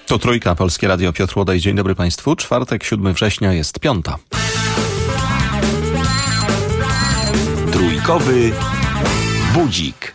To Trójka, Polskie Radio, Piotr Łodaj. Dzień dobry Państwu. Czwartek, 7 września, jest 5. Trójkowy budzik.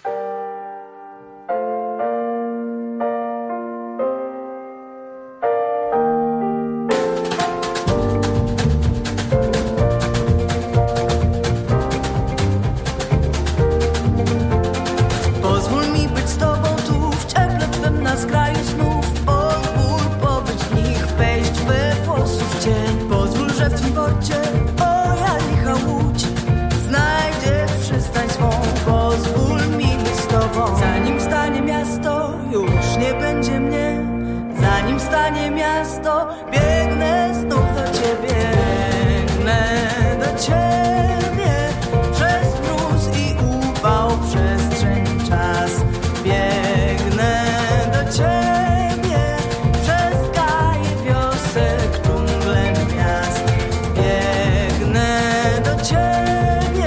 Pozwól mi być z tobą tu, w cieple twym na skraju snów. Pozwól pobyć w nich, wejść we włosów cień. Pozwól, że w twym porcie moja licha łódź znajdzie przystań swą. Pozwól mi być z tobą. Zanim stanie miasto, już nie będzie mnie. Zanim stanie miasto, biegnę znów do ciebie. Biegnę do ciebie przez mróz i upał, przestrzeń, czas. Biegnę do ciebie przez gaje wiosek, dżunglę miast. Biegnę do ciebie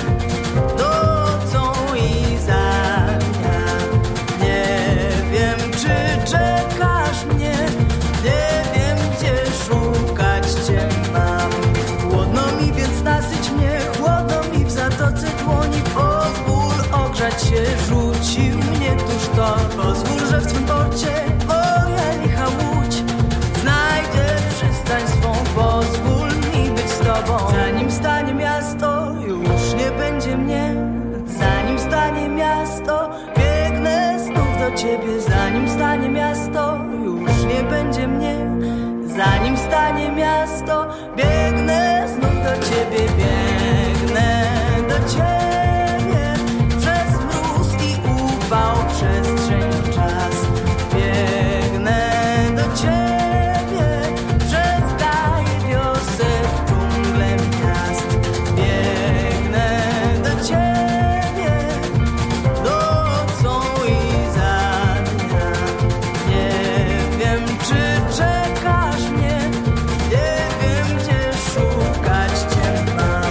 nocą i za dnia. Nie wiem, czy czekasz mnie, nie wiem, gdzie szukać cię mam. Chłodno mi, więc nasyć mnie, chłodno mi w zatoce dłoni. Pozwól ogrzać się, rzucił mnie tuż to. Pozwól, że w twym porcie moja licha łódź znajdzie przystań swą. Pozwól mi być z tobą. Zanim stanie miasto, już nie będzie mnie. Zanim stanie miasto, biegnę znów do ciebie. Zanim stanie miasto, już nie będzie mnie. Zanim stanie miasto, biegnę znów do ciebie. Biegnę do ciebie przez mróz i upał, przestrzeń, czas. Biegnę do ciebie przez gaje wiosek, dżunglę miast. Biegnę do ciebie nocą i za dnia. Nie wiem, czy czekasz mnie, nie wiem, gdzie szukać cię mam.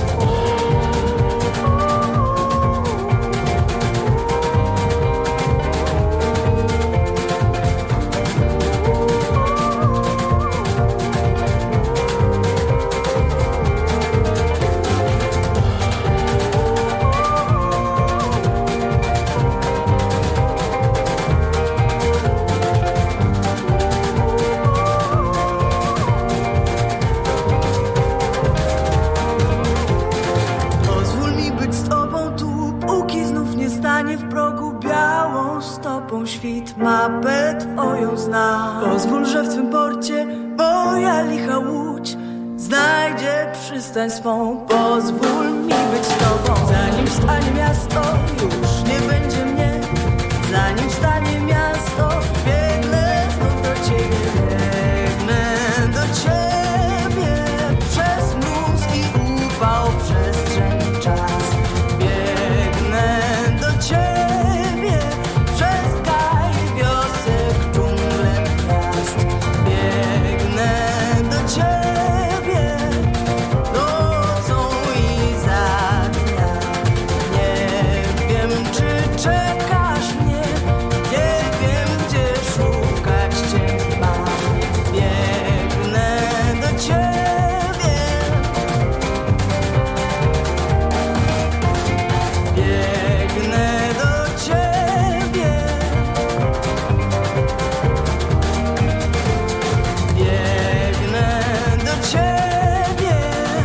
Pozwól mi być z tobą tu, póki znów nie stanie w progu białą stopą świt. Mapę twoją zna. Pozwól, że w twym porcie moja licha łódź znajdzie przystań swą. Pozwól mi być z tobą. Zanim stanie miasto, już nie będzie mnie. Zanim stanie miasto, biegnę znów do ciebie. Biegnę do ciebie przez mróz i upał, przestrzeń, czas. Biegnę do ciebie przez gaje wiosek, dżunglę miast. Biegnę do ciebie nocą i za dnia. Nie wiem, czy czekasz mnie, nie wiem, gdzie szukać cię mam. Biegnę do ciebie. Biegnę do ciebie. Biegnę do ciebie.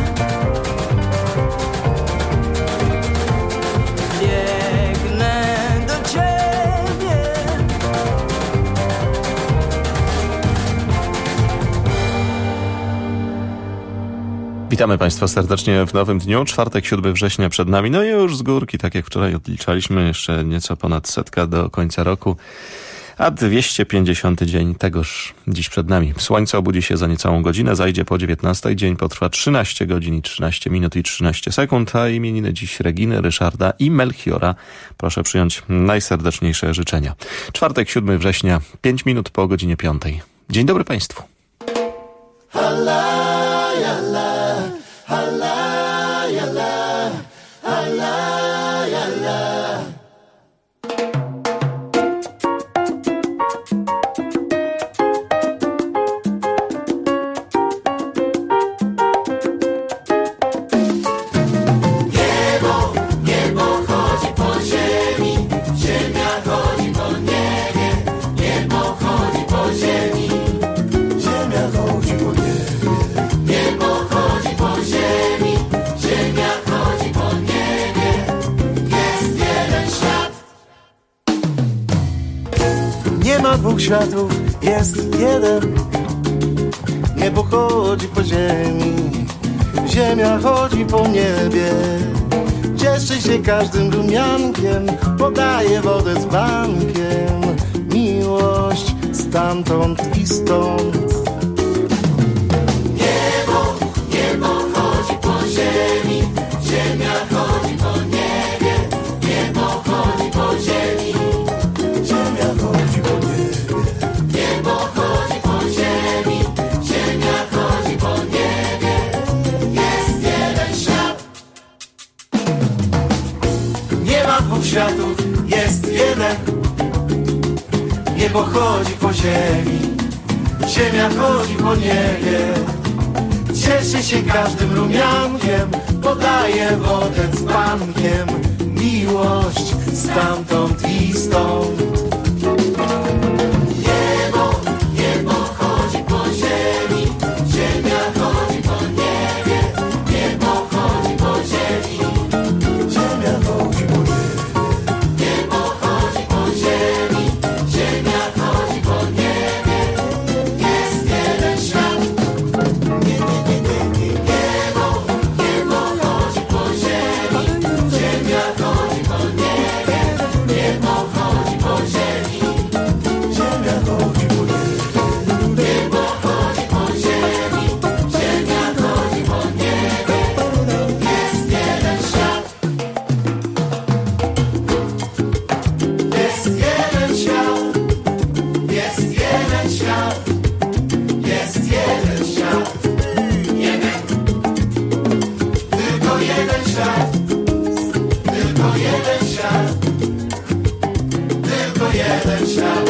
Biegnę do ciebie. Witamy Państwa serdecznie w nowym dniu. Czwartek, 7 września przed nami. No i już z górki, tak jak wczoraj odliczaliśmy, jeszcze nieco ponad 100 do końca roku. A 250 dzień tegoż dziś przed nami. Słońce obudzi się za niecałą godzinę, zajdzie po 19. Dzień potrwa 13 godzin i 13 minut i 13 sekund, a imieniny dziś Reginy, Ryszarda i Melchiora. Proszę przyjąć najserdeczniejsze życzenia. Czwartek, 7 września, 5 minut po godzinie 5. Dzień dobry Państwu. światów jest jeden. Niebo chodzi po ziemi, ziemia chodzi po niebie. Cieszy się każdym rumiankiem, podaje wodę z bankiem. Miłość stamtąd i stąd. Niebo chodzi po ziemi, ziemia chodzi po niebie. Niebo chodzi po ziemi, ziemia chodzi po niebie. Niebo chodzi po ziemi, ziemia chodzi po niebie. Jest jeden świat. Nie ma dwóch światów, jest jeden. Niebo chodzi po ziemi, ziemia chodzi po niebie. Cieszy się każdym rumiankiem, podaje wodę z bankiem. Miłość stamtąd i stąd. Niebo chodzi po ziemi, ziemia chodzi po niebie. Niebo chodzi po ziemi, ziemia chodzi po niebie. Niebo chodzi po ziemi, ziemia chodzi po niebie. Jest jeden świat. Niebo chodzi po ziemi, ziemia chodzi po niebie. Niebo chodzi po ziemi, ziemia chodzi po niebie. Niebo chodzi po ziemi, ziemia chodzi po niebie. Jest jeden świat. Jest jeden świat. Jest jeden świat. Jest jeden świat. Jeden. Tylko jeden świat. Tylko jeden świat. Tylko jeden świat.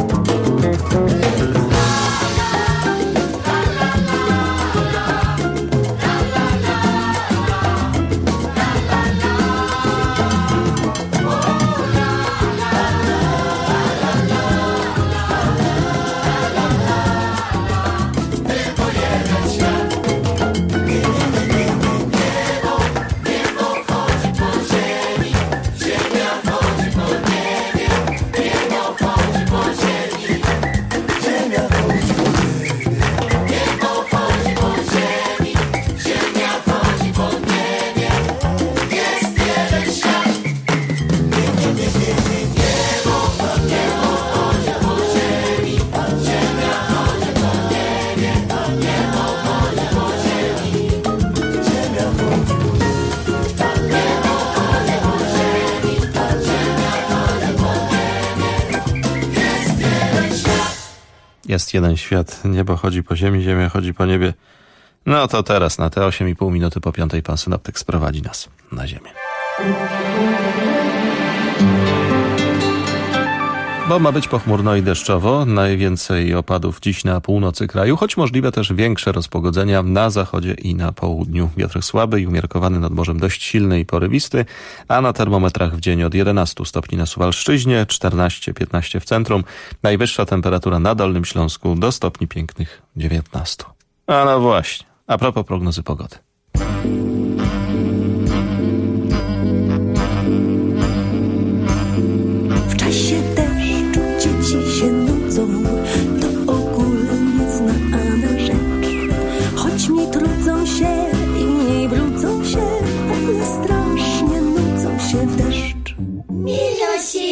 Jest jeden świat, niebo chodzi po ziemi, ziemia chodzi po niebie. No to teraz na te 8,5 minuty po 5 pan synoptyk sprowadzi nas na ziemię. Bo ma być pochmurno i deszczowo, najwięcej opadów dziś na północy kraju, choć możliwe też większe rozpogodzenia na zachodzie i na południu. Wiatr słaby i umiarkowany nad morzem dość silny i porywisty, a na termometrach w dzień od 11 stopni na Suwalszczyźnie, 14-15 w centrum, najwyższa temperatura na Dolnym Śląsku do stopni pięknych 19. A no właśnie, a propos prognozy pogody. W czasie deszczu dzieci się nudzą, to ogólnie znana rzecz. Choć mi trudzą się i mniej brudzą się, ale strasznie nudzą się w deszcz. Milosisty,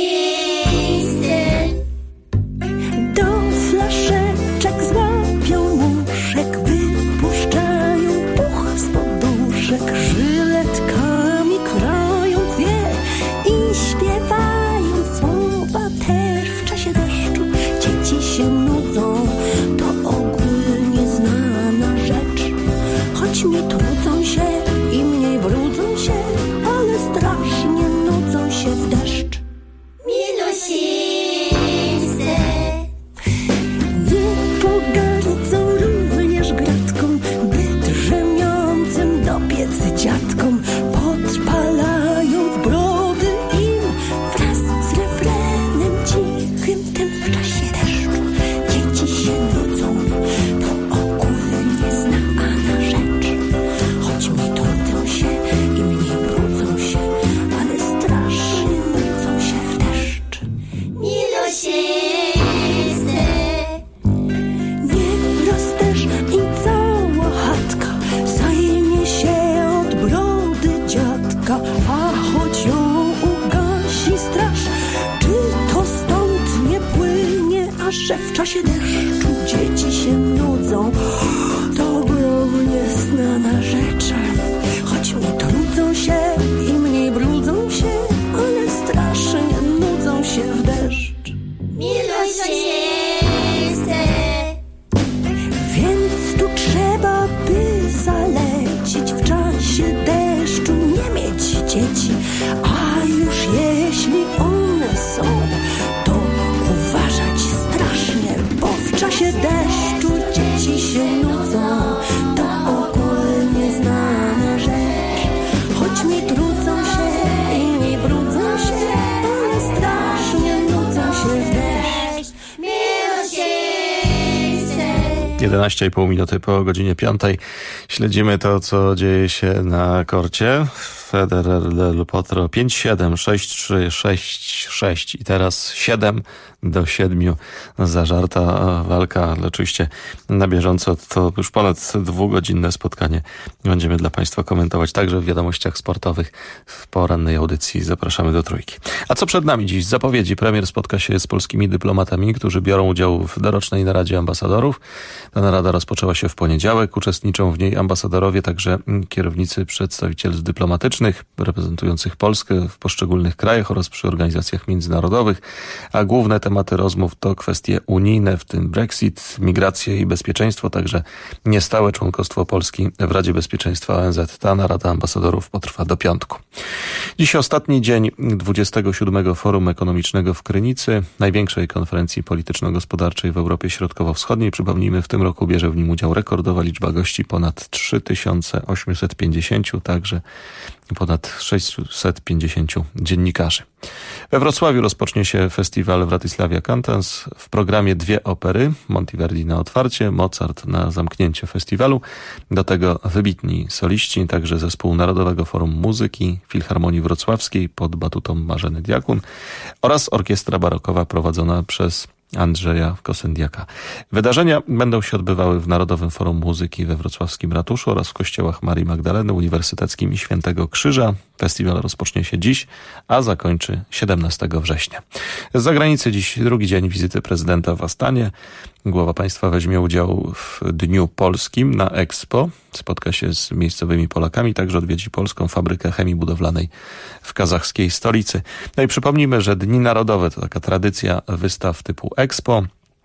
Do flaszeczek złapią muszek, wypuszczają puch z deszczu dzieci się nudzą. To ogromnie znana rzecz. Choć mi trudzą się i mniej brudzą się, ale strasznie nudzą się w deszcz. Więc tu trzeba by zalecić w czasie deszczu, nie mieć dzieci, a już jeśli one są, to uważać strasznie, bo w czasie deszczu dzieci się nudzą. To ogólnie znana rzecz. Choć mi trudzą się i mniej brudzą się, ale strasznie nudzą się w deszcz. 11,5 minuty po godzinie 5. Śledzimy to, co dzieje się na korcie. Federer del Potro 5-7, 6-3, 6-6 i teraz 7-7. Zażarta walka, ale oczywiście na bieżąco to już ponad dwugodzinne spotkanie. Będziemy dla Państwa komentować także w wiadomościach sportowych w porannej audycji. Zapraszamy do Trójki. A co przed nami dziś? Zapowiedzi. Premier spotka się z polskimi dyplomatami, którzy biorą udział w dorocznej naradzie ambasadorów. Ta narada rozpoczęła się w poniedziałek. Uczestniczą w niej ambasadorowie, także kierownicy przedstawicielstw dyplomatycznych reprezentujących Polskę w poszczególnych krajach oraz przy organizacjach międzynarodowych, a główne tematy rozmów to kwestie unijne, w tym Brexit, migracje i bezpieczeństwo, także niestałe członkostwo Polski w Radzie Bezpieczeństwa ONZ. Ta narada ambasadorów potrwa do piątku. Dziś ostatni dzień 27. Forum Ekonomicznego w Krynicy, największej konferencji polityczno-gospodarczej w Europie Środkowo-Wschodniej. Przypomnijmy, w tym roku bierze w nim udział rekordowa liczba gości, ponad 3850, także ponad 650 dziennikarzy. We Wrocławiu rozpocznie się festiwal Wratysławia Cantans. W programie 2 opery, Monteverdi na otwarcie, Mozart na zamknięcie festiwalu. Do tego wybitni soliści, także zespół Narodowego Forum Muzyki, Filharmonii Wrocławskiej pod batutą Marzeny Diakun oraz orkiestra barokowa prowadzona przez Andrzeja Kosendiaka. Wydarzenia będą się odbywały w Narodowym Forum Muzyki we wrocławskim ratuszu oraz w kościołach Marii Magdaleny, Uniwersyteckim i Świętego Krzyża. Festiwal rozpocznie się dziś, a zakończy 17 września. Z zagranicy dziś drugi dzień wizyty prezydenta w Astanie. Głowa państwa weźmie udział w Dniu Polskim na Expo. Spotka się z miejscowymi Polakami, także odwiedzi polską fabrykę chemii budowlanej w kazachskiej stolicy. No i przypomnijmy, że Dni Narodowe to taka tradycja wystaw typu Expo.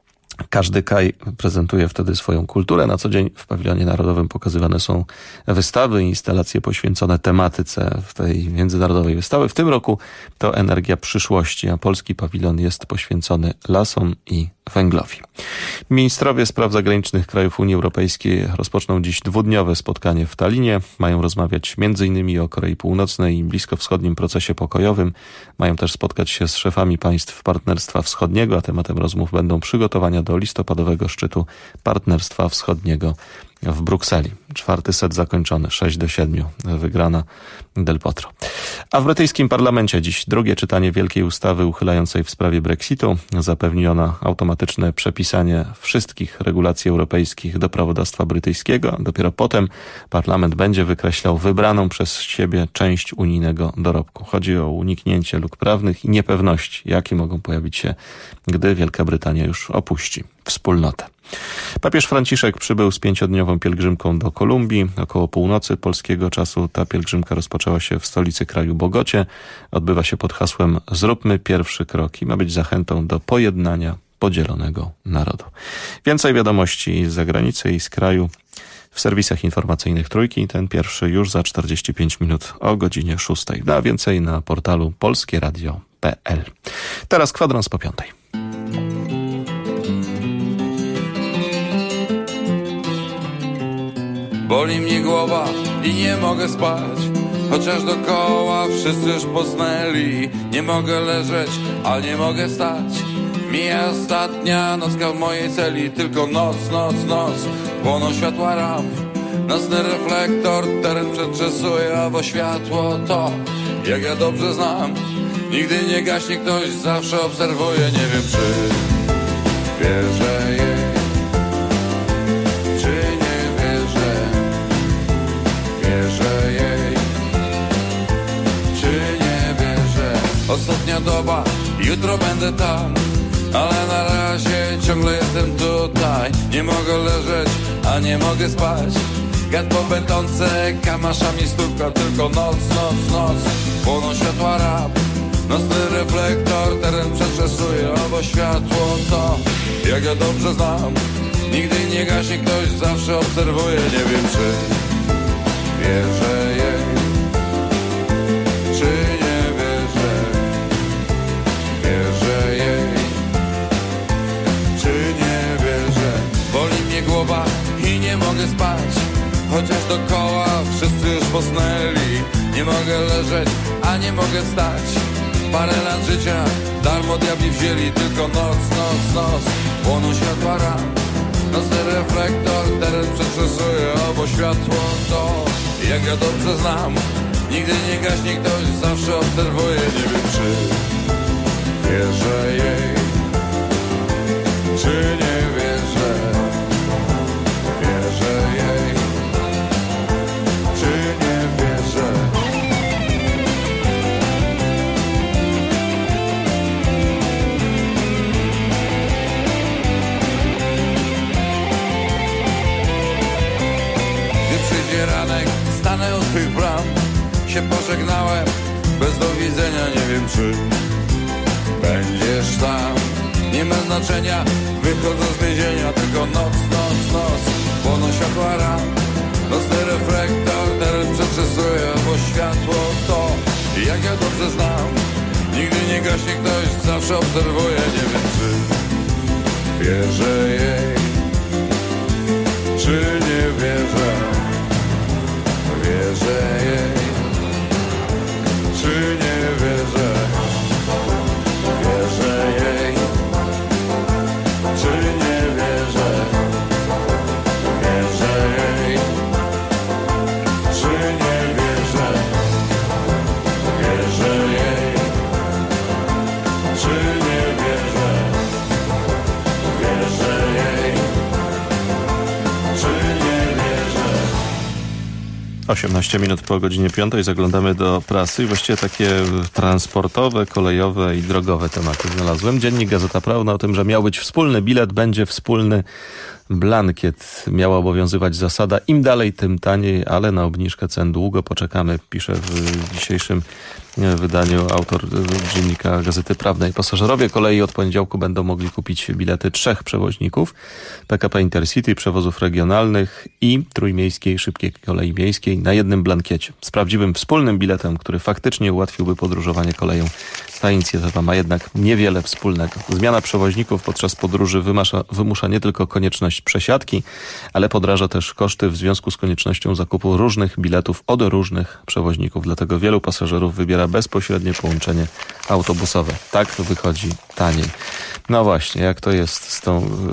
Każdy kraj prezentuje wtedy swoją kulturę. Na co dzień w pawilonie narodowym pokazywane są wystawy i instalacje poświęcone tematyce w tej międzynarodowej wystawy. W tym roku to energia przyszłości, a polski pawilon jest poświęcony lasom i węglowi. Ministrowie spraw zagranicznych krajów Unii Europejskiej rozpoczną dziś dwudniowe spotkanie w Tallinie. Mają rozmawiać m.in. o Korei Północnej i bliskowschodnim procesie pokojowym. Mają też spotkać się z szefami państw Partnerstwa Wschodniego, a tematem rozmów będą przygotowania do listopadowego szczytu Partnerstwa Wschodniego w Brukseli. 4. set zakończony, 6-7, wygrana Del Potro. A w brytyjskim parlamencie dziś drugie czytanie wielkiej ustawy uchylającej w sprawie Brexitu. Zapewni ona automatyczne przepisanie wszystkich regulacji europejskich do prawodawstwa brytyjskiego. Dopiero potem parlament będzie wykreślał wybraną przez siebie część unijnego dorobku. Chodzi o uniknięcie luk prawnych i niepewności, jakie mogą pojawić się, gdy Wielka Brytania już opuści wspólnotę. Papież Franciszek przybył z 5-dniową pielgrzymką do Kolumbii. Około północy polskiego czasu ta pielgrzymka rozpoczęła się w stolicy kraju Bogocie. Odbywa się pod hasłem "Zróbmy pierwszy krok" i ma być zachętą do pojednania podzielonego narodu. Więcej wiadomości z zagranicy i z kraju w serwisach informacyjnych Trójki. Ten pierwszy już za 45 minut o godzinie 6. A więcej na portalu polskieradio.pl. Teraz kwadrans po 5. Boli mnie głowa i nie mogę spać, chociaż dookoła wszyscy już posnęli. Nie mogę leżeć, a nie mogę stać. Mija ostatnia nocka w mojej celi. Tylko noc, noc, noc. Płoną światła ramp. Nocny reflektor teren przetrzesuje, a bo światło to, jak ja dobrze znam, nigdy nie gaśnie, ktoś zawsze obserwuje. Nie wiem, czy wierzę jej, czy nie wierzę. Wierzę jej, czy nie wierzę. Ostatnia doba, jutro będę tam, ale na razie ciągle jestem tu. wczoraj. Nie mogę leżeć, a nie mogę spać. Gad po betonce, kamaszami stuka. Tylko noc, noc, noc. Płoną światła rap. Nocny reflektor, teren przetrzesuje. Albo światło to, jak ja dobrze znam. Nigdy nie gaśnie, ktoś zawsze obserwuje. Nie wiem, czy wierzę jej, czy nie wierzę. Wierzę jej, czy nie wierzę. Boli mnie głowa i nie mogę spać. Chociaż dookoła wszyscy już posnęli. Nie mogę leżeć, a nie mogę wstać. Parę lat życia darmo diabli wzięli. Tylko noc, noc, noc. Płoną światła ram. Nocny reflektor, teren przetrzesuje. Albo światło to, jak ja dobrze znam. Nigdy nie gaśnie, ktoś zawsze obserwuje. Nie wiem, czy wierzę jej, czy nie wierzę. Wierzę jej, czy nie wierzę. Gdy przyjdzie ranek, stanę u twych bram. Się pożegnałem, bez do widzenia. Nie wiem, czy będziesz tam. Nie ma znaczenia, wychodzę z więzienia. Tylko noc, noc, noc. Płoną światła ram. Nocny reflektor, teren przetrzesuje. Bo światło to, jak ja dobrze znam. Nigdy nie gaśnie, ktoś zawsze obserwuje. Nie wiem, czy wierzę jej, czy nie wierzę. Wierzę jej, czy nie wierzę. Wierzę jej, czy nie wierzę. Wierzę jej, czy nie wierzę. Wierzę jej, czy nie wierzę. Wierzę jej, czy nie wierzę. 18 minut po godzinie 5 zaglądamy do prasy i właściwie takie transportowe, kolejowe i drogowe tematy znalazłem. Dziennik Gazeta Prawna o tym, że miał być wspólny bilet, będzie wspólny blankiet. Miała obowiązywać zasada im dalej, tym taniej, ale na obniżkę cen długo poczekamy, pisze w dzisiejszym wydaniu autor dziennika Gazety Prawnej. Pasażerowie kolei od poniedziałku będą mogli kupić bilety 3 przewoźników: PKP Intercity, przewozów regionalnych i trójmiejskiej szybkiej kolei miejskiej na jednym blankiecie. Z prawdziwym wspólnym biletem, który faktycznie ułatwiłby podróżowanie koleją. Ta inicjatywa ma jednak niewiele wspólnego. Zmiana przewoźników podczas podróży wymusza nie tylko konieczność przesiadki, ale podraża też koszty w związku z koniecznością zakupu różnych biletów od różnych przewoźników. Dlatego wielu pasażerów wybiera bezpośrednie połączenie autobusowe. Tak wychodzi taniej. No właśnie, jak to jest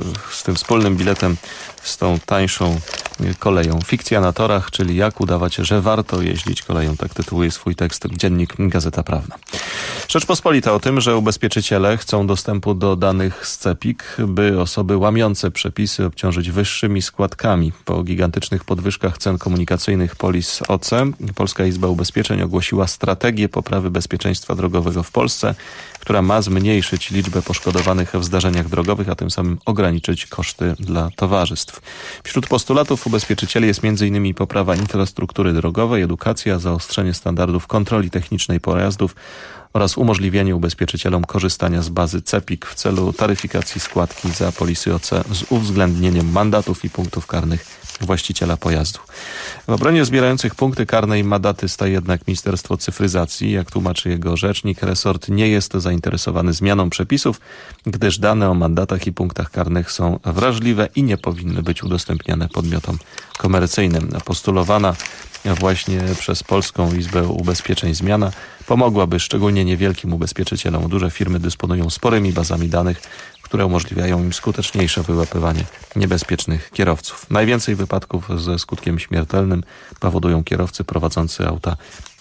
z tym wspólnym biletem, z tą tańszą koleją? Fikcja na torach, czyli jak udawać, że warto jeździć koleją. Tak tytułuje swój tekst dziennik Gazeta Prawna. Rzeczpospolita o tym, że ubezpieczyciele chcą dostępu do danych z CEPiK, by osoby łamiące przepisy obciążyć wyższymi składkami. Po gigantycznych podwyżkach cen komunikacyjnych polis OC, Polska Izba Ubezpieczeń ogłosiła strategię poprawy bezpieczeństwa drogowego w Polsce, która ma zmniejszyć liczbę poszkodowanych w zdarzeniach drogowych, a tym samym ograniczyć koszty dla towarzystw. Wśród postulatów ubezpieczycieli jest m.in. poprawa infrastruktury drogowej, edukacja, zaostrzenie standardów kontroli technicznej pojazdów oraz umożliwienie ubezpieczycielom korzystania z bazy CEPiK w celu taryfikacji składki za polisy OC z uwzględnieniem mandatów i punktów karnych właściciela pojazdu. W obronie zbierających punkty karne i mandaty staje jednak Ministerstwo Cyfryzacji. Jak tłumaczy jego rzecznik, resort nie jest zainteresowany zmianą przepisów, gdyż dane o mandatach i punktach karnych są wrażliwe i nie powinny być udostępniane podmiotom komercyjnym. Postulowana właśnie przez Polską Izbę Ubezpieczeń zmiana pomogłaby szczególnie niewielkim ubezpieczycielom. Duże firmy dysponują sporymi bazami danych, które umożliwiają im skuteczniejsze wyłapywanie niebezpiecznych kierowców. Najwięcej wypadków ze skutkiem śmiertelnym powodują kierowcy prowadzący auta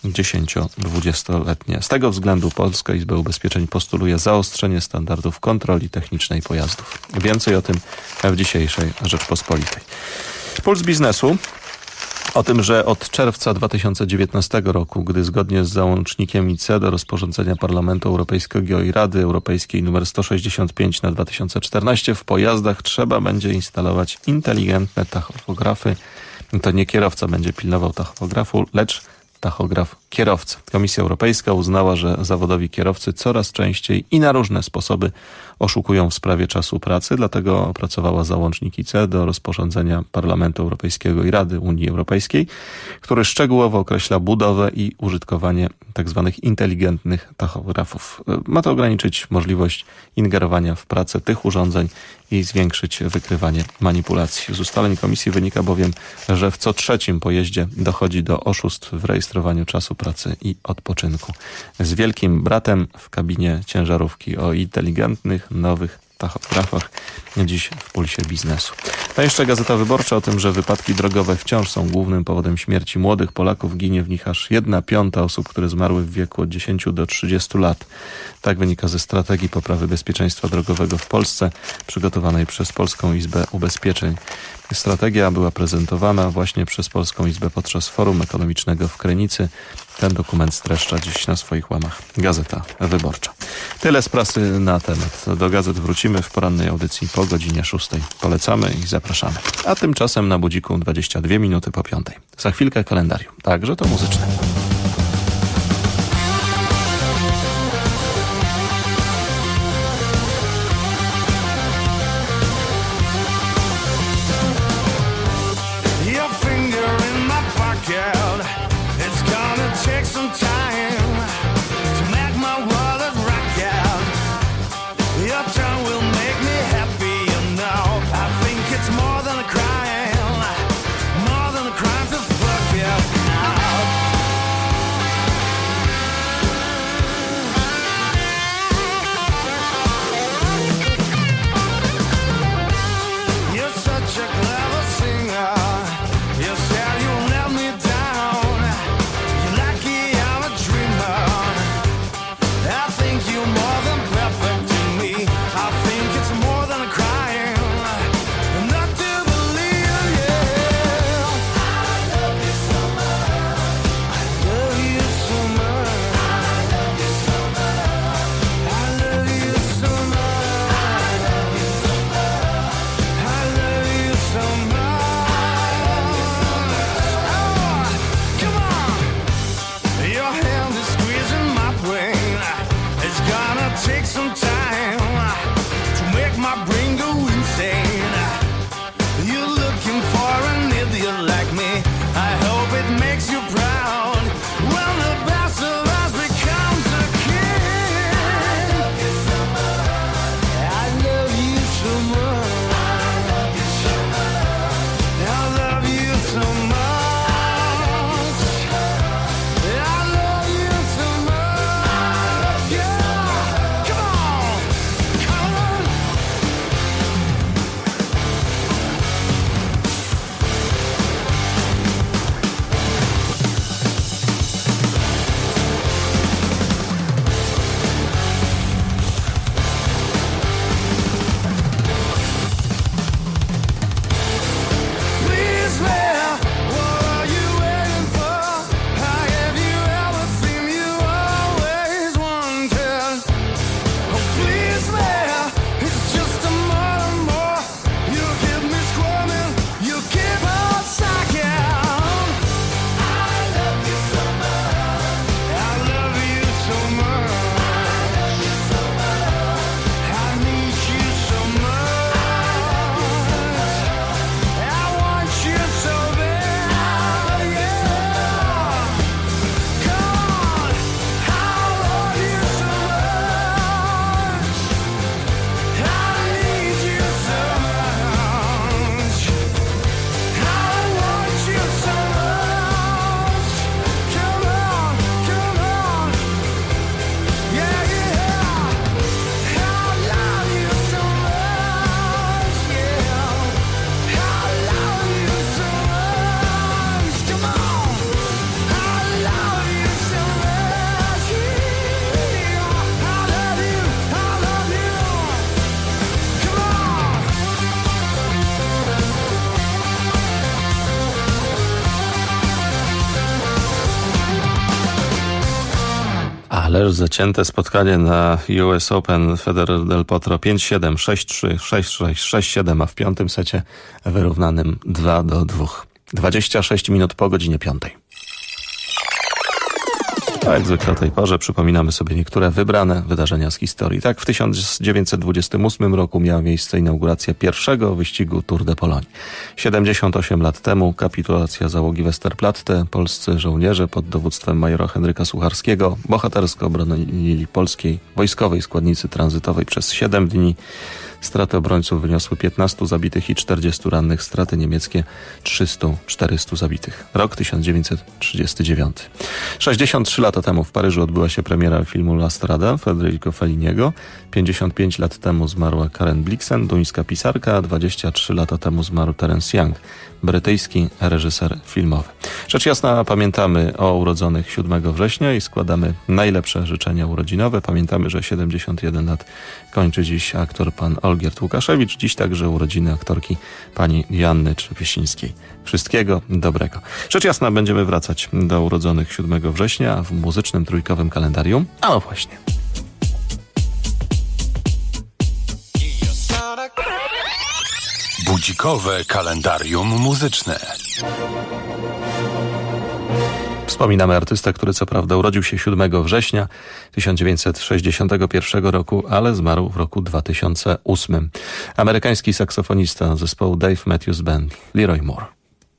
10-20-letnie. Z tego względu Polska Izba Ubezpieczeń postuluje zaostrzenie standardów kontroli technicznej pojazdów. Więcej o tym w dzisiejszej Rzeczpospolitej. Puls biznesu. O tym, że od czerwca 2019 roku, gdy zgodnie z załącznikiem IC do rozporządzenia Parlamentu Europejskiego i Rady Europejskiej nr 165 na 2014 w pojazdach trzeba będzie instalować inteligentne tachografy. To nie kierowca będzie pilnował tachografu, lecz tachograf kierowcy. Komisja Europejska uznała, że zawodowi kierowcy coraz częściej i na różne sposoby oszukują w sprawie czasu pracy, dlatego opracowała załącznik IC do rozporządzenia Parlamentu Europejskiego i Rady Unii Europejskiej, który szczegółowo określa budowę i użytkowanie tzw. inteligentnych tachografów. Ma to ograniczyć możliwość ingerowania w pracę tych urządzeń i zwiększyć wykrywanie manipulacji. Z ustaleń komisji wynika bowiem, że w co trzecim pojeździe dochodzi do oszustw w rejestrowaniu czasu pracy i odpoczynku. Z wielkim bratem w kabinie ciężarówki o inteligentnych, nowych tachografach dziś w pulsie biznesu. A jeszcze Gazeta Wyborcza o tym, że wypadki drogowe wciąż są głównym powodem śmierci młodych Polaków. Ginie w nich aż 1/5 osób, które zmarły w wieku od 10 do 30 lat. Tak wynika ze strategii poprawy bezpieczeństwa drogowego w Polsce, przygotowanej przez Polską Izbę Ubezpieczeń. Strategia była prezentowana właśnie przez Polską Izbę podczas Forum Ekonomicznego w Krynicy. Ten dokument streszcza dziś na swoich łamach Gazeta Wyborcza. Tyle z prasy na temat. Do gazet wrócimy w porannej audycji po godzinie 6. Polecamy i zapraszamy. A tymczasem na Budziku 22 minuty po 5. Za chwilkę kalendarium. Także to muzyczne. Take some time to make my wallet rock out. Your tongue will make me happy, you know. I think it's more than a crime to fuck you now. Ależ zacięte spotkanie na US Open. Federer del Potro 5-7, 6-3, 6-6, 6-7, a w piątym secie wyrównanym 2-2. 26 minut po godzinie 5. A jak zwykle o tej porze przypominamy sobie niektóre wybrane wydarzenia z historii. Tak, w 1928 roku miała miejsce inauguracja pierwszego wyścigu Tour de Pologne. 78 lat temu kapitulacja załogi Westerplatte. Polscy żołnierze pod dowództwem majora Henryka Sucharskiego bohatersko bronili polskiej wojskowej składnicy tranzytowej przez 7 dni. Straty obrońców wyniosły 15 zabitych i 40 rannych, straty niemieckie 300-400 zabitych. Rok 1939. 63 lata temu w Paryżu odbyła się premiera filmu La Strada Federico Felliniego. 55 lat temu zmarła Karen Blixen, duńska pisarka, 23 lata temu zmarł Terence Young, brytyjski reżyser filmowy. Rzecz jasna, pamiętamy o urodzonych 7 września i składamy najlepsze życzenia urodzinowe. Pamiętamy, że 71 lat kończy dziś aktor pan Olgierd Łukaszewicz. Dziś także urodziny aktorki pani Joanny Trzepieścińskiej. Wszystkiego dobrego. Rzecz jasna, będziemy wracać do urodzonych 7 września w muzycznym trójkowym kalendarium. A no właśnie. Budzikowe kalendarium muzyczne. Wspominamy artystę, który co prawda urodził się 7 września 1961 roku, ale zmarł w roku 2008. Amerykański saksofonista zespołu Dave Matthews Band, Leroy Moore.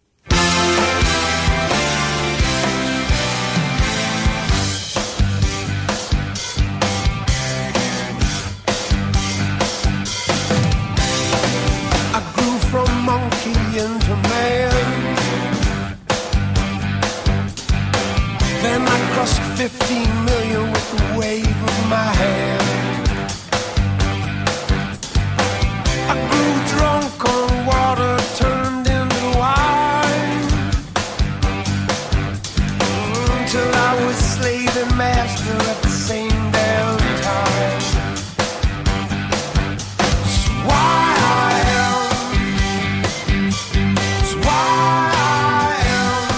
Then I crossed 15 million with the wave of my hand. I grew drunk on water turned into wine, until I was slave and master at the same damn time. It's why I am. It's why I am.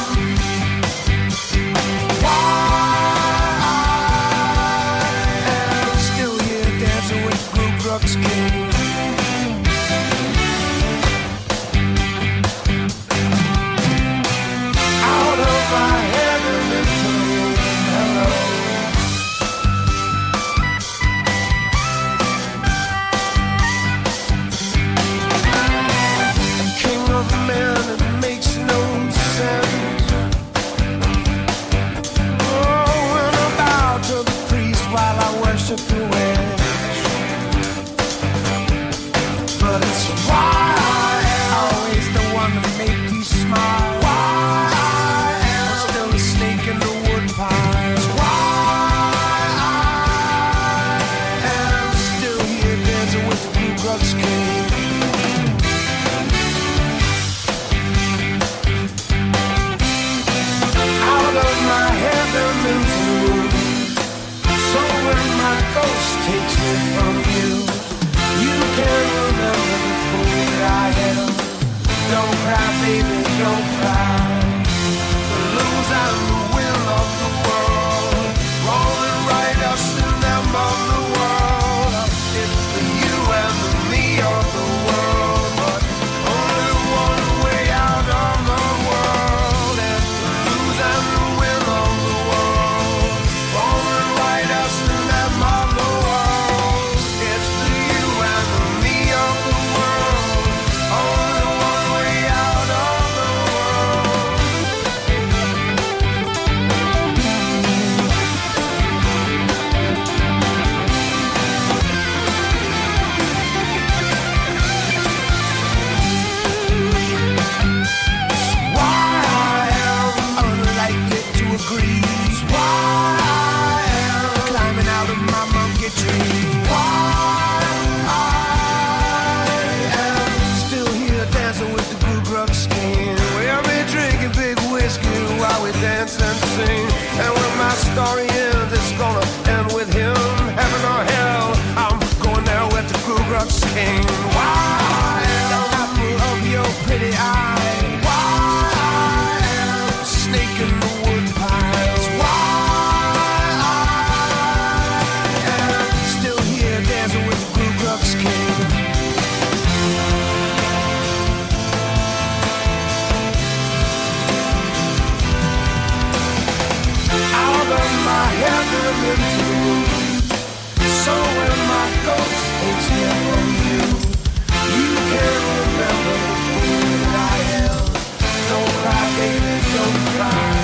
them into the room. So when my ghost takes me from you, you can remember the fool that I am. Don't cry, baby, don't cry.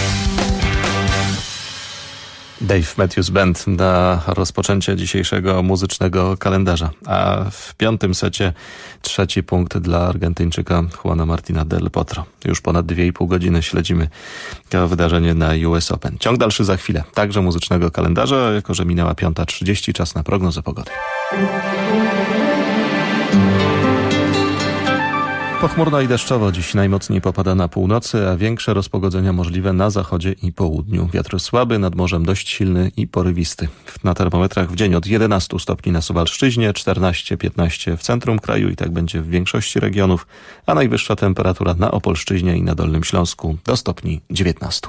Dave Matthews Band na rozpoczęcie dzisiejszego muzycznego kalendarza. A w piątym secie trzeci punkt dla Argentyńczyka Juana Martina del Potro. Już ponad 2,5 godziny śledzimy to wydarzenie na US Open. Ciąg dalszy za chwilę, także muzycznego kalendarza, jako że minęła 5:30, czas na prognozę pogody. Pochmurno i deszczowo dziś najmocniej popada na północy, a większe rozpogodzenia możliwe na zachodzie i południu. Wiatr słaby, nad morzem dość silny i porywisty. Na termometrach w dzień od 11 stopni na Suwalszczyźnie, 14-15 w centrum kraju i tak będzie w większości regionów, a najwyższa temperatura na Opolszczyźnie i na Dolnym Śląsku do stopni 19.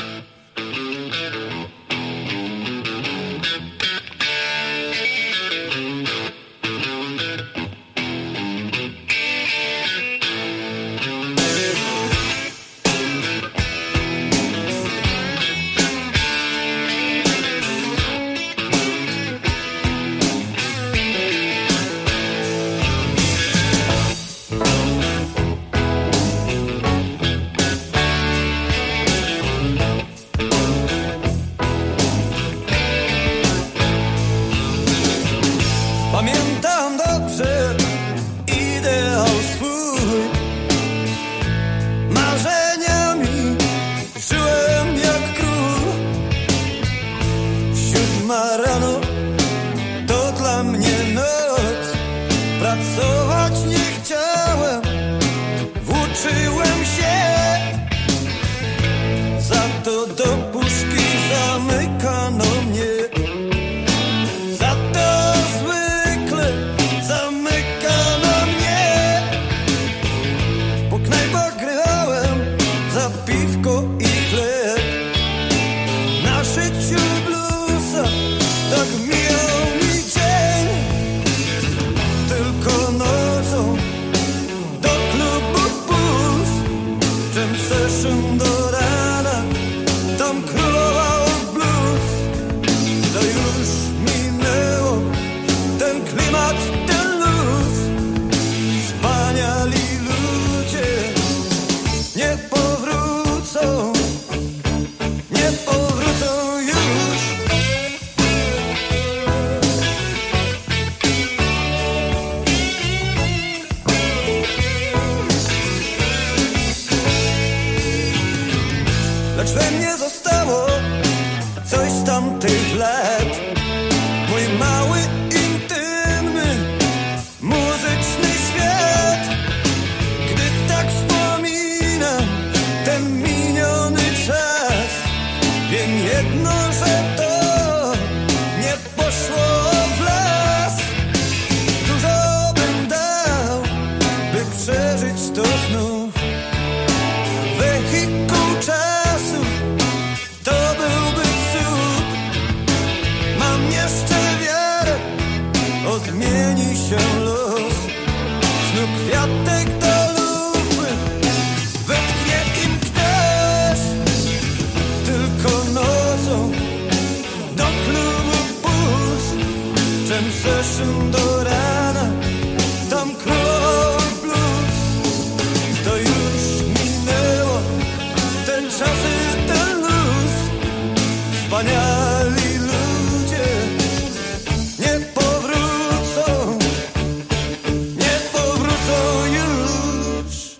Pamiętam dobrze ideał swój, marzeniami żyłem jak król. 7 rano to dla mnie noc, pracować nie chciałem, włóczyłem się. Za to do puszki zamykano mnie. Do rana tam królował blues. To już minęło, ten klimat, ten luz. Wspaniali ludzie nie powrócą, nie powrócą już. Lecz we mnie zostało coś z tamtych lat. Mój mały, intymny, muzyczny świat. Gdy tak wspominam ten miniony czas, wiem jedno, że to nie poszło w las. Dużo bym dał, by przeżyć to znów. Wehikuł czasu to byłby cud. Mam jeszcze wiarę, odmieni się los. Znów kwiatek do lupy wetknie im ktoś. Tylko nocą do klubu puls. Czym zeszłym do rana tam królował blues. To już minęło, ten czas i ten luz. Wspaniali ludzie nie powrócą, nie powrócą już.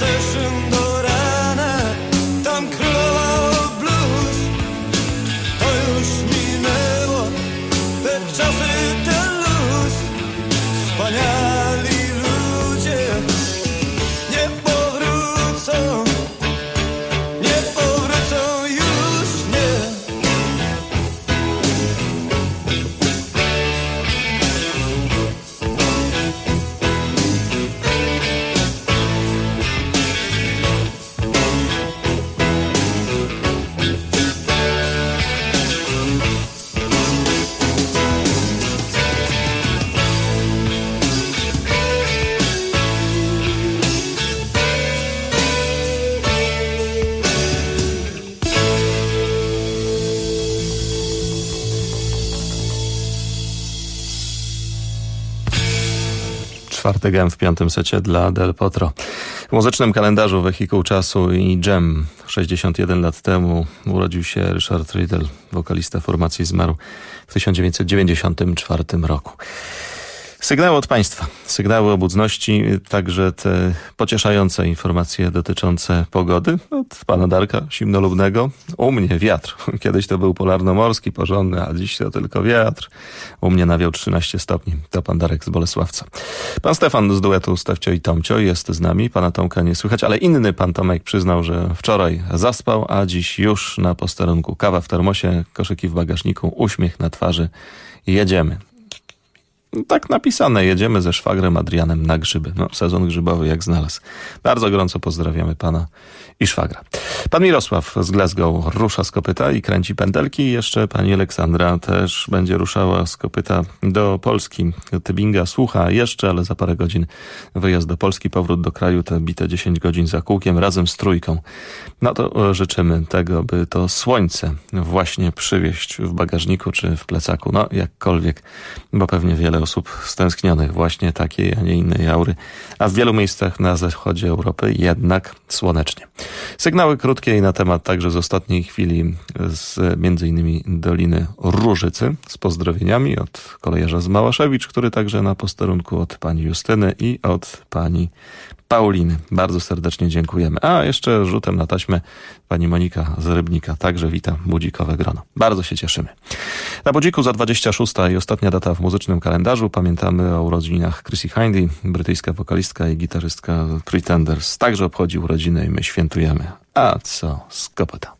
Session do rana, tam królował blues. To już minęło, te czasy, ten luz. Wspaniali ludzie nie powrócą, nie powrócą już, nie. Czwarty gem w piątym secie dla Del Potro. W muzycznym kalendarzu Wehikuł Czasu i Dżem 61 lat temu urodził się Richard Riddle, wokalista formacji, zmarł w 1994 roku. Sygnały od państwa, sygnały obudności, także te pocieszające informacje dotyczące pogody od pana Darka Zimnolubnego. U mnie wiatr. Kiedyś to był polarnomorski, porządny, a dziś to tylko wiatr. U mnie nawiał 13 stopni. To pan Darek z Bolesławca. Pan Stefan z duetu Stefcio i Tomcio jest z nami. Pana Tomka nie słychać, ale inny pan Tomek przyznał, że wczoraj zaspał, a dziś już na posterunku. Kawa w termosie, koszyki w bagażniku, uśmiech na twarzy. Jedziemy. Tak napisane, jedziemy ze szwagrem Adrianem na grzyby. No, sezon grzybowy jak znalazł. Bardzo gorąco pozdrawiamy pana i szwagra. Pan Mirosław z Glasgow rusza z kopyta i kręci pętelki. Jeszcze pani Aleksandra też będzie ruszała z kopyta do Polski. Tybinga słucha jeszcze, ale za parę godzin wyjazd do Polski, powrót do kraju, te bite 10 godzin za kółkiem razem z trójką. No to życzymy tego, by to słońce właśnie przywieźć w bagażniku czy w plecaku. No jakkolwiek, bo pewnie wiele osób stęsknionych właśnie takiej, a nie innej aury, a w wielu miejscach na zachodzie Europy jednak słonecznie. Sygnały krótkie i na temat także z ostatniej chwili z między innymi Doliny Różycy z pozdrowieniami od kolejarza z Małaszewicz, który także na posterunku, od pani Justyny i od pani Pauliny. Bardzo serdecznie dziękujemy. A jeszcze rzutem na taśmę pani Monika z Rybnika także wita budzikowe grono. Bardzo się cieszymy. Na budziku za 26. i ostatnia data w muzycznym kalendarzu. Pamiętamy o urodzinach Chrissie Hynde, brytyjska wokalistka i gitarzystka Pretenders. Także obchodzi urodziny i my świętujemy. A co z kopyta?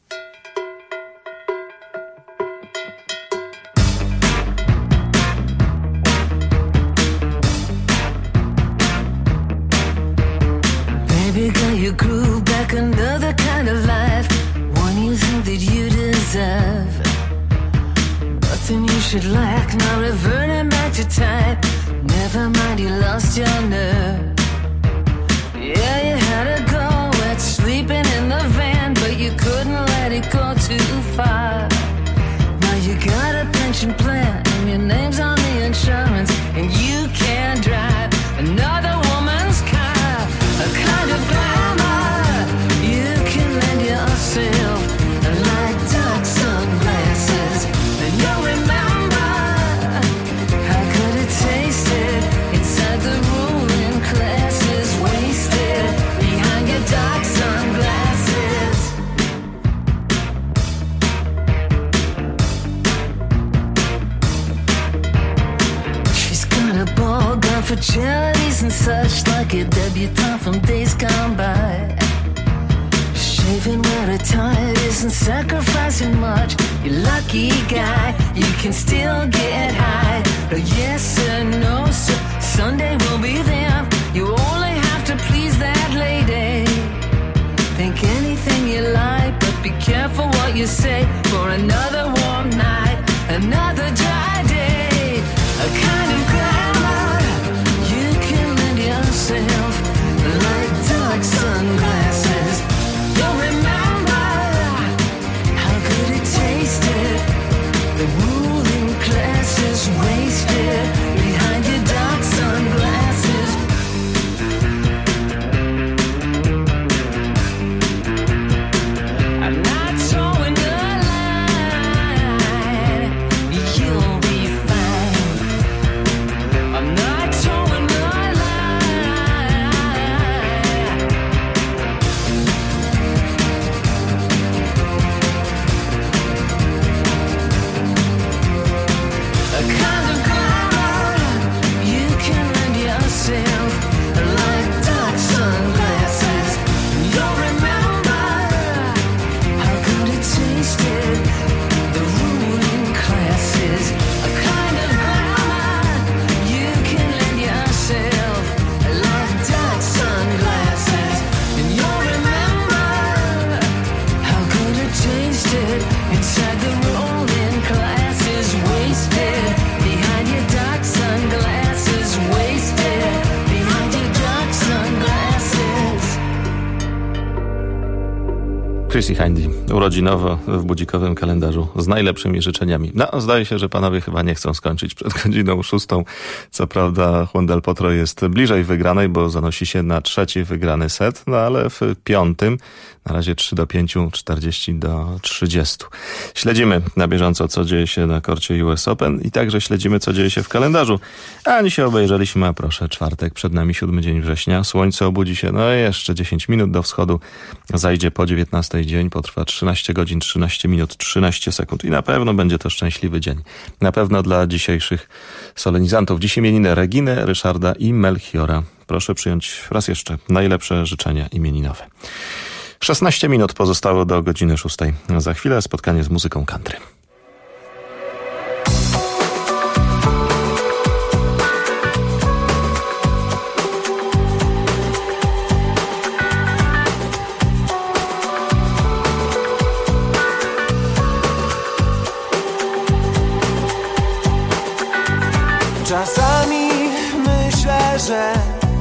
You groove back another kind of life, one you think that you deserve. Nothing you should lack, now reverting back to type. Never mind, you lost your nerve. Yeah, you had to go at sleeping in the van, but you couldn't let it go too far. Now you got a pension plan and your name's on the insurance, and you can't drive another woman's car. A kind of glamour you can lend yourself, like dark sunglasses. And you'll remember how good it tasted inside the ruling classes, wasted behind your dark sunglasses. She's got a ball gown for charities and such, like a debutante from days gone by. Shaving where a tie isn't sacrificing much. You lucky guy, you can still get high. No yes sir, no sir, Sunday will be there. You only have to please that lady. Think anything you like, but be careful what you say. For another warm night, another dry day, a kind of glamour you can lend yourself, like dark sunglasses. You'll remember how good it tasted. The ruling classes wasted behind your dark sunglasses. Chrissie Hynde, urodzinowo w budzikowym kalendarzu z najlepszymi życzeniami. No, zdaje się, że panowie chyba nie chcą skończyć przed godziną 6. Co prawda Juan del Potro jest bliżej wygranej, bo zanosi się na 3. wygrany set, no ale w 5. na razie 3-5, 40-30. Śledzimy na bieżąco, co dzieje się na korcie US Open i także śledzimy, co dzieje się w kalendarzu. A dzisiaj obejrzeliśmy, a proszę, czwartek, przed nami 7 dzień września. Słońce obudzi się, no jeszcze 10 minut do wschodu, zajdzie po 19 dzień, potrwa 13 godzin, 13 minut, 13 sekund i na pewno będzie to szczęśliwy dzień. Na pewno dla dzisiejszych solenizantów. Dziś imieniny Reginy, Ryszarda i Melchiora. Proszę przyjąć raz jeszcze najlepsze życzenia imieninowe. 16 minut pozostało do godziny 6. Za chwilę spotkanie z muzyką country. Czasami myślę, że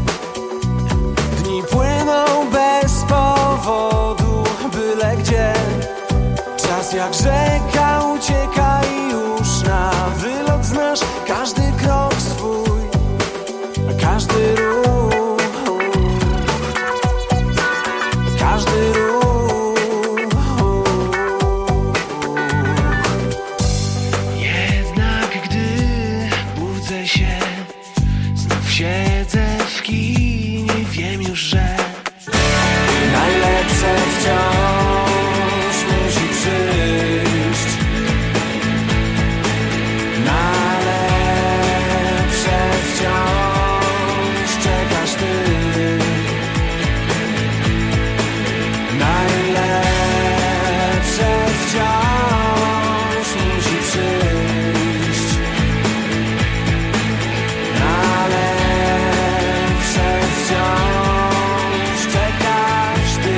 dni płyną bez powodu, byle gdzie. Czas jak rzeka ucieka i już na wylot znasz każdy krok swój, każdy ruch, każdy ruch. Jednak gdy budzę się, znów siedzę w kinie, wiem już, że najlepsze wciąż musi przyjść. Na lepsze wciąż czekasz ty. Najlepsze wciąż musi przyjść. Na lepsze wciąż czekasz ty.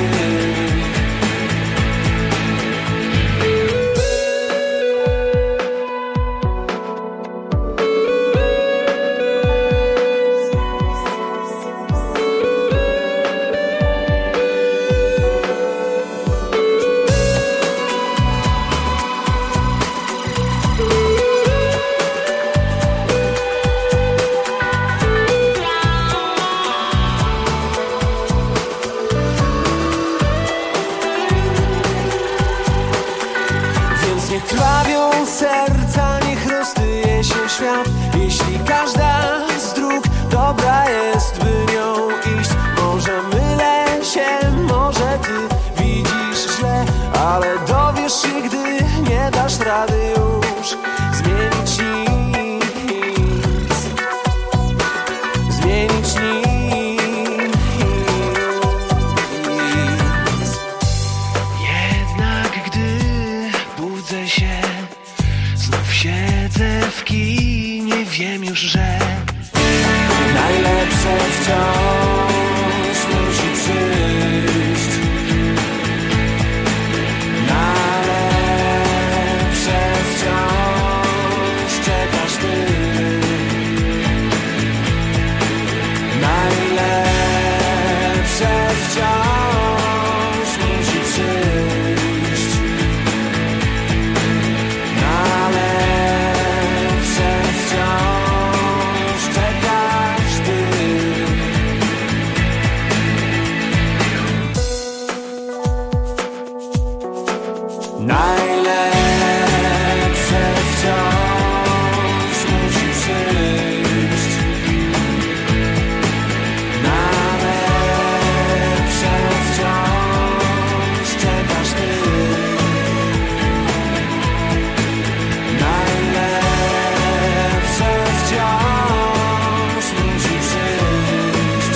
Więc niech krwawią serca, niech roztyje się świat. Jeśli każda z dróg dobra jest, by nią iść. Może mylę się, może ty widzisz źle, ale dowiesz się, gdy nie dasz rady już zmienić nic. Zmienić nic. Jednak gdy budzę się, znów siedzę w kinie, wiem już, że najlepsze wciąż musi przyjść. Na lepsze wciąż czekasz ty. Najlepsze wciąż musi przyjść. Na lepsze wciąż czekasz ty. Najlepsze wciąż musi przyjść. Na lepsze wciąż czekasz ty. Najlepsze wciąż musi przyjść.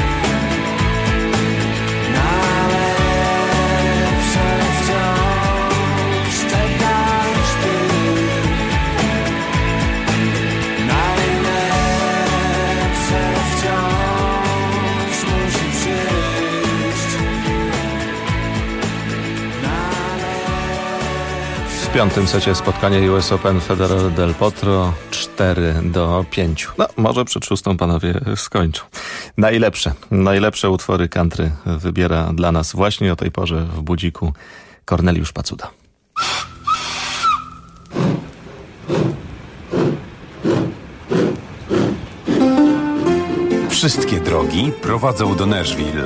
Najlepsze wciąż czekasz ty. Najlepsze wciąż musi przyjść. W 5. secie spotkanie US Open Federer del Potro 4-5. No, może przed 6 panowie skończą. Najlepsze utwory country wybiera dla nas właśnie o tej porze w budziku Korneliusz Pacuda. Wszystkie drogi prowadzą do Nashville.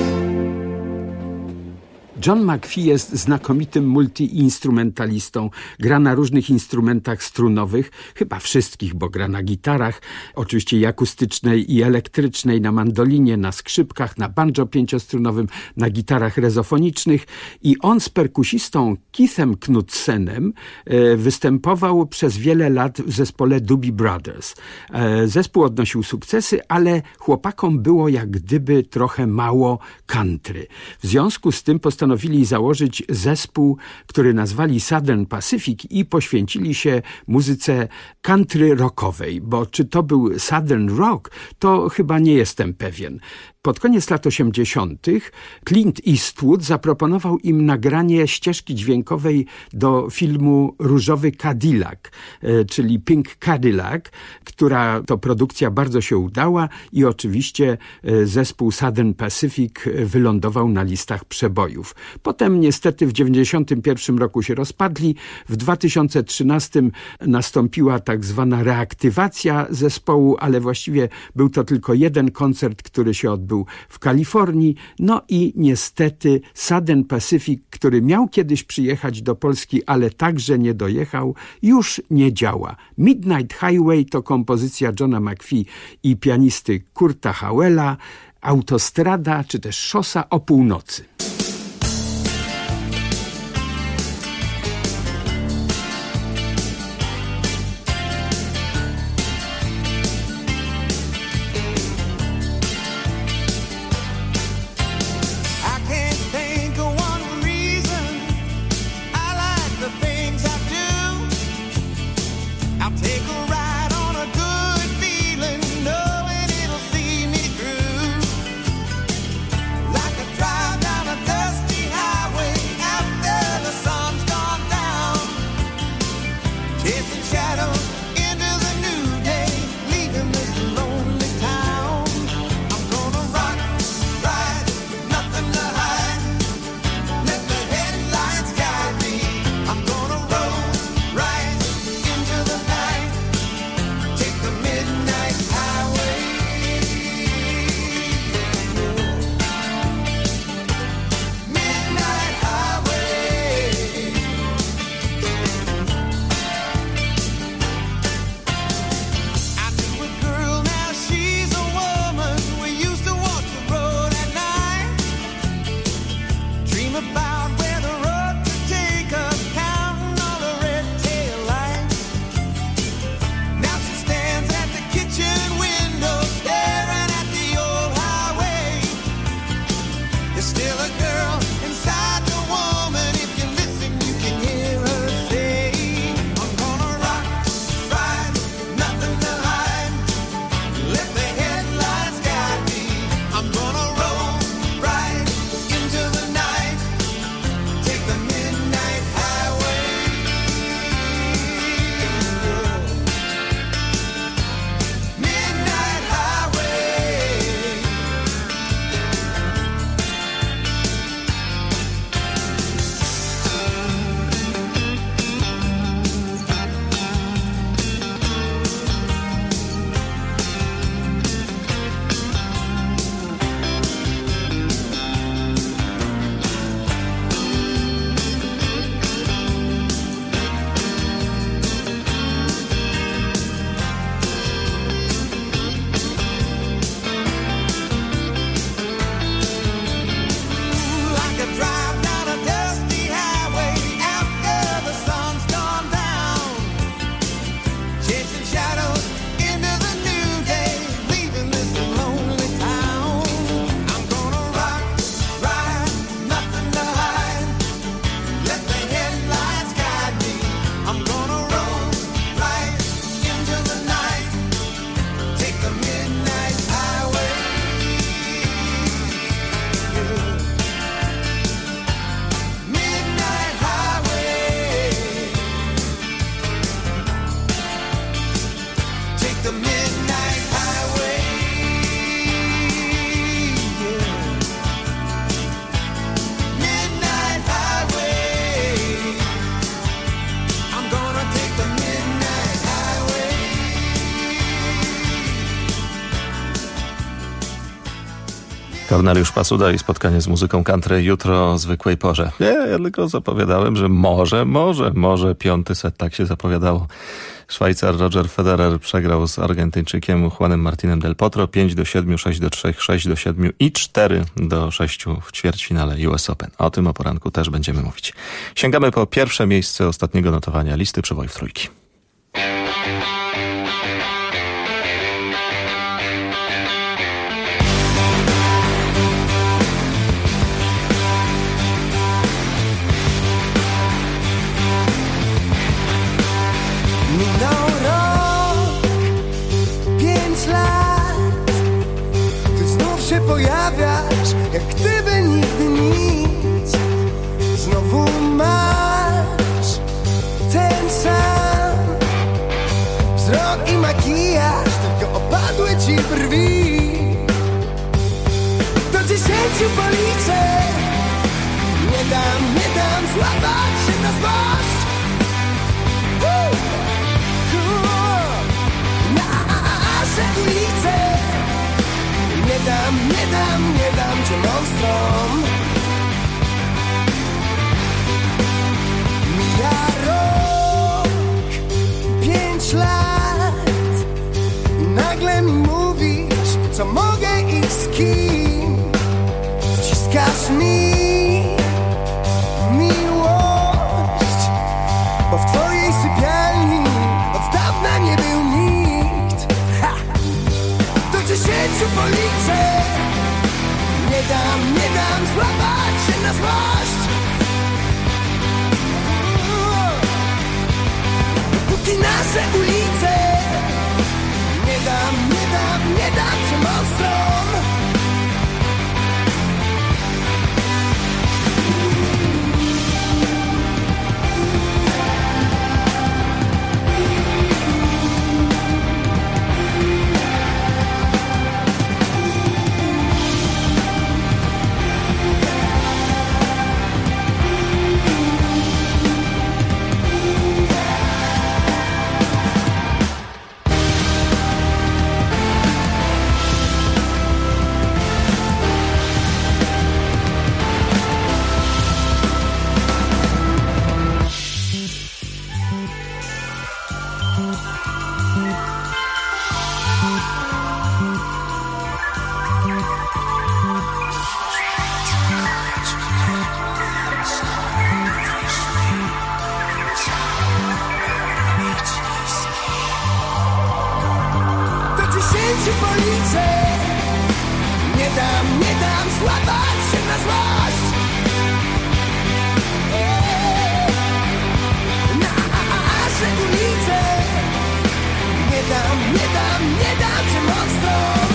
John McPhee jest znakomitym multiinstrumentalistą. Gra na różnych instrumentach strunowych, chyba wszystkich, bo gra na gitarach, oczywiście i akustycznej, i elektrycznej, na mandolinie, na skrzypkach, na banjo 5-strunowym, na gitarach rezofonicznych. I on z perkusistą Keithem Knudsenem występował przez wiele lat w zespole Doobie Brothers. Zespół odnosił sukcesy, ale chłopakom było jak gdyby trochę mało country. W związku z tym postanowili założyć zespół, który nazwali Southern Pacific i poświęcili się muzyce country rockowej, bo czy to był Southern Rock, to chyba nie jestem pewien. Pod koniec lat 80. Clint Eastwood zaproponował im nagranie ścieżki dźwiękowej do filmu Różowy Cadillac, czyli Pink Cadillac, która to produkcja bardzo się udała i oczywiście zespół Southern Pacific wylądował na listach przebojów. Potem niestety w 1991 roku się rozpadli, w 2013 nastąpiła tak zwana reaktywacja zespołu, ale właściwie był to tylko jeden koncert, który się odbył w Kalifornii. No i niestety Southern Pacific, który miał kiedyś przyjechać do Polski, ale także nie dojechał, już nie działa. Midnight Highway to kompozycja Johna McPhee i pianisty Kurta Howella, autostrada czy też szosa o północy. Korneliusz Pacuda i spotkanie z muzyką country jutro o zwykłej porze. Ja tylko zapowiadałem, że może piąty set, tak się zapowiadało. Szwajcar Roger Federer przegrał z Argentyńczykiem Juanem Martinem del Potro 5-7, 6-3, 6-7 i 4-6 w ćwierćfinale US Open. O tym o poranku też będziemy mówić. Sięgamy po pierwsze miejsce ostatniego notowania listy przebojów trójki. Minął rok, 5 lat, ty znów się pojawiasz, jak gdyby nigdy nic. Znowu masz ten sam wzrok i makijaż, tylko opadły ci brwi. Do 10 policzę, nie dam złapać się na złość. Nasze ulice, nie dam cię monstrom. Mija rok, 5 lat i nagle mi mówisz, co mogę i z kim. Wciskasz mi miłość, bo w twojej sypialni od dawna nie był nikt. Do 10 policzę, nie dam złapać się na złość. Póki nasze ulice, nie dam cię monstrom. Nie dam złapać się na złość. Nasze ulice, nie dam cię monstrom.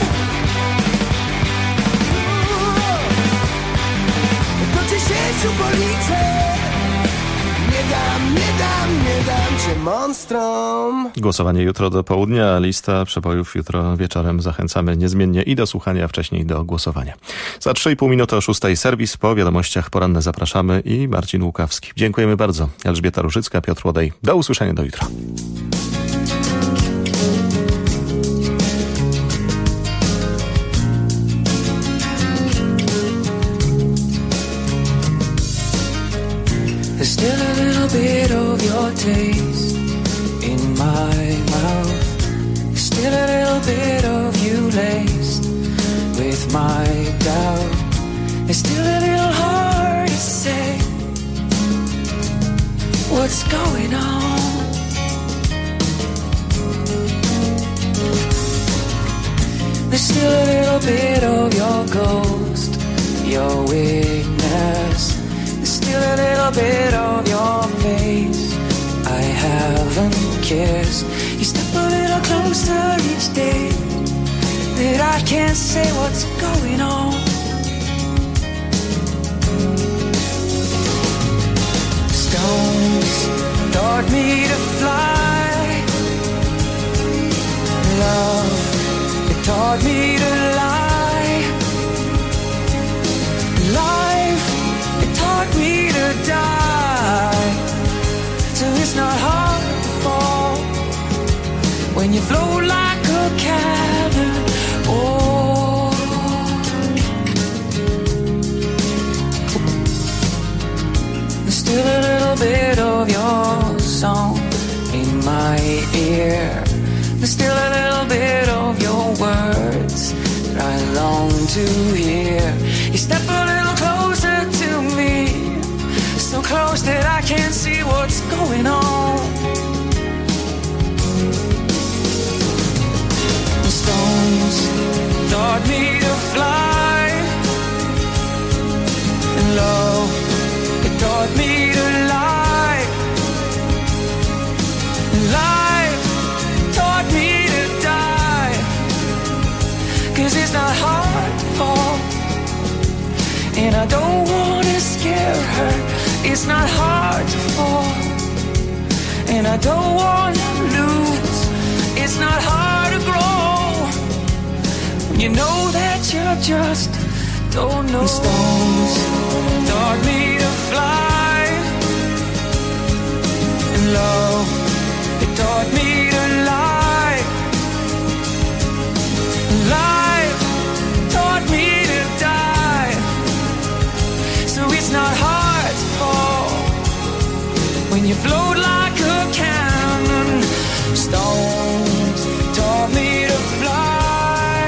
Do 10 policzę, nie dam cię monstrom. Głosowanie jutro do południa, lista przebojów jutro wieczorem. Zachęcamy niezmiennie i do słuchania, a wcześniej do głosowania. Za 3,5 minuty o 6 serwis, po wiadomościach poranne zapraszamy i Marcin Łukawski. Dziękujemy bardzo. Elżbieta Różycka, Piotr Łodej. Do usłyszenia, do jutra. There's still a little bit of your taste in my mouth. There's still a little bit of you laced with my doubt. It's still a little hard to say what's going on. There's still a little bit of your ghost, your weakness. Still a little bit of your face I haven't kissed. You step a little closer each day, that I can't say what's going on. Stones taught me to fly. Love, it taught me to lie. Life, it taught me to die. So it's not hard to fall when you float like a cannon. Oh, of your song in my ear. There's still a little bit of your words that I long to hear. You step a little closer to me, so close that I can't see what's going on. The stones taught me to fly, and love, it taught me to lie. And life taught me to die, 'cause it's not hard to fall, and I don't wanna scare her. It's not hard to fall, and I don't wanna lose. It's not hard to grow when you know that you just don't know. The stones taught me to fly, and love, it taught me to lie. Life taught me to die, so it's not hard to fall when you float like a cannon. Stones taught me to fly,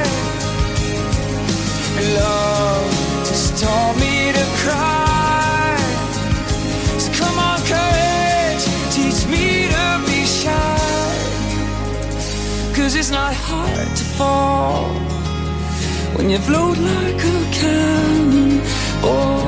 and love just taught me to cry. So come on, courage, teach me to be shy, 'cause it's not hard to fall when you float like a cannon. Oh,